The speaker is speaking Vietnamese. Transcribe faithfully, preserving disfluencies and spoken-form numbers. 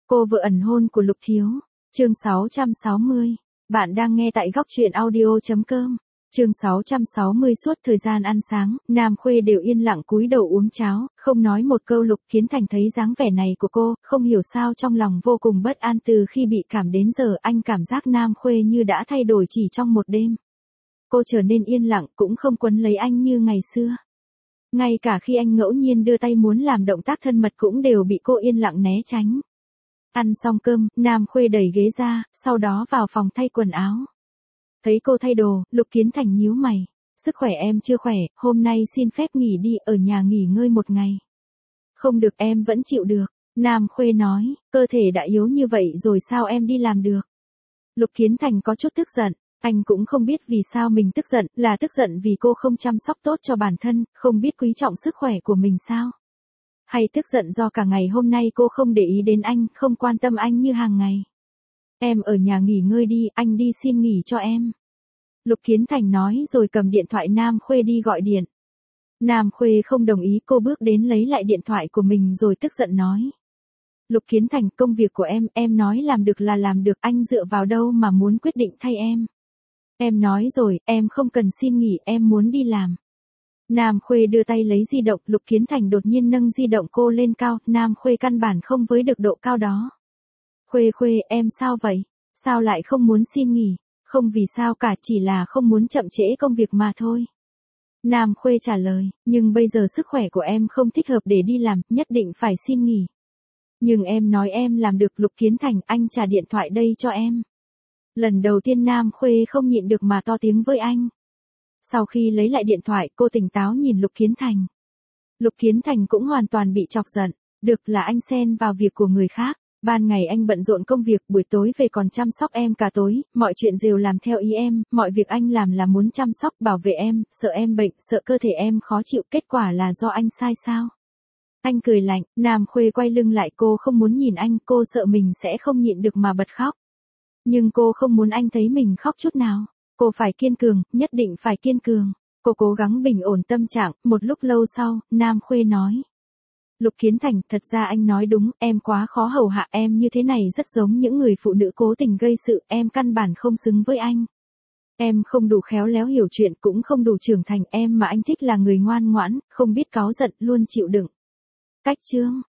Cô vợ ẩn hôn của Lục Thiếu. Chương sáu trăm sáu mươi. Bạn đang nghe tại góc truyện audio chấm com. Chương sáu trăm sáu mươi. Suốt thời gian ăn sáng, Nam Khuê đều yên lặng cúi đầu uống cháo, không nói một câu. Lục Kiến Thành thấy dáng vẻ này của cô, không hiểu sao trong lòng vô cùng bất an. Từ khi bị cảm đến giờ, anh cảm giác Nam Khuê như đã thay đổi chỉ trong một đêm. Cô trở nên yên lặng, cũng không quấn lấy anh như ngày xưa. Ngay cả khi anh ngẫu nhiên đưa tay muốn làm động tác thân mật cũng đều bị cô yên lặng né tránh. Ăn xong cơm, Nam Khuê đẩy ghế ra, sau đó vào phòng thay quần áo. Thấy cô thay đồ, Lục Kiến Thành nhíu mày. Sức khỏe em chưa khỏe, hôm nay xin phép nghỉ đi, ở nhà nghỉ ngơi một ngày. Không được, em vẫn chịu được. Nam Khuê nói, cơ thể đã yếu như vậy rồi sao em đi làm được. Lục Kiến Thành có chút tức giận. Anh cũng không biết vì sao mình tức giận, là tức giận vì cô không chăm sóc tốt cho bản thân, không biết quý trọng sức khỏe của mình sao? Hay tức giận do cả ngày hôm nay cô không để ý đến anh, không quan tâm anh như hàng ngày? Em ở nhà nghỉ ngơi đi, anh đi xin nghỉ cho em. Lục Kiến Thành nói rồi cầm điện thoại Nam Khuê đi gọi điện. Nam Khuê không đồng ý, cô bước đến lấy lại điện thoại của mình rồi tức giận nói. Lục Kiến Thành, công việc của em, em nói làm được là làm được, anh dựa vào đâu mà muốn quyết định thay em? Em nói rồi, em không cần xin nghỉ, em muốn đi làm. Nam Khuê đưa tay lấy di động, Lục Kiến Thành đột nhiên nâng di động cô lên cao, Nam Khuê căn bản không với được độ cao đó. Khuê Khuê, em sao vậy? Sao lại không muốn xin nghỉ? Không vì sao cả, chỉ là không muốn chậm trễ công việc mà thôi. Nam Khuê trả lời, nhưng bây giờ sức khỏe của em không thích hợp để đi làm, nhất định phải xin nghỉ. Nhưng em nói em làm được. Lục Kiến Thành, anh trả điện thoại đây cho em. Lần đầu tiên Nam Khuê không nhịn được mà to tiếng với anh. Sau khi lấy lại điện thoại, cô tỉnh táo nhìn Lục Kiến Thành. Lục Kiến Thành cũng hoàn toàn bị chọc giận. Được, là anh xen vào việc của người khác. Ban ngày anh bận rộn công việc, buổi tối về còn chăm sóc em cả tối, mọi chuyện đều làm theo ý em, mọi việc anh làm là muốn chăm sóc, bảo vệ em, sợ em bệnh, sợ cơ thể em khó chịu, kết quả là do anh sai sao? Anh cười lạnh. Nam Khuê quay lưng lại, cô không muốn nhìn anh, cô sợ mình sẽ không nhịn được mà bật khóc. Nhưng cô không muốn anh thấy mình khóc chút nào. Cô phải kiên cường, nhất định phải kiên cường. Cô cố gắng bình ổn tâm trạng. Một lúc lâu sau, Nam Khuê nói. Lục Kiến Thành, thật ra anh nói đúng, em quá khó hầu hạ, em như thế này rất giống những người phụ nữ cố tình gây sự, em căn bản không xứng với anh. Em không đủ khéo léo hiểu chuyện, cũng không đủ trưởng thành, em mà anh thích là người ngoan ngoãn, không biết cáu giận, luôn chịu đựng. Cách chương.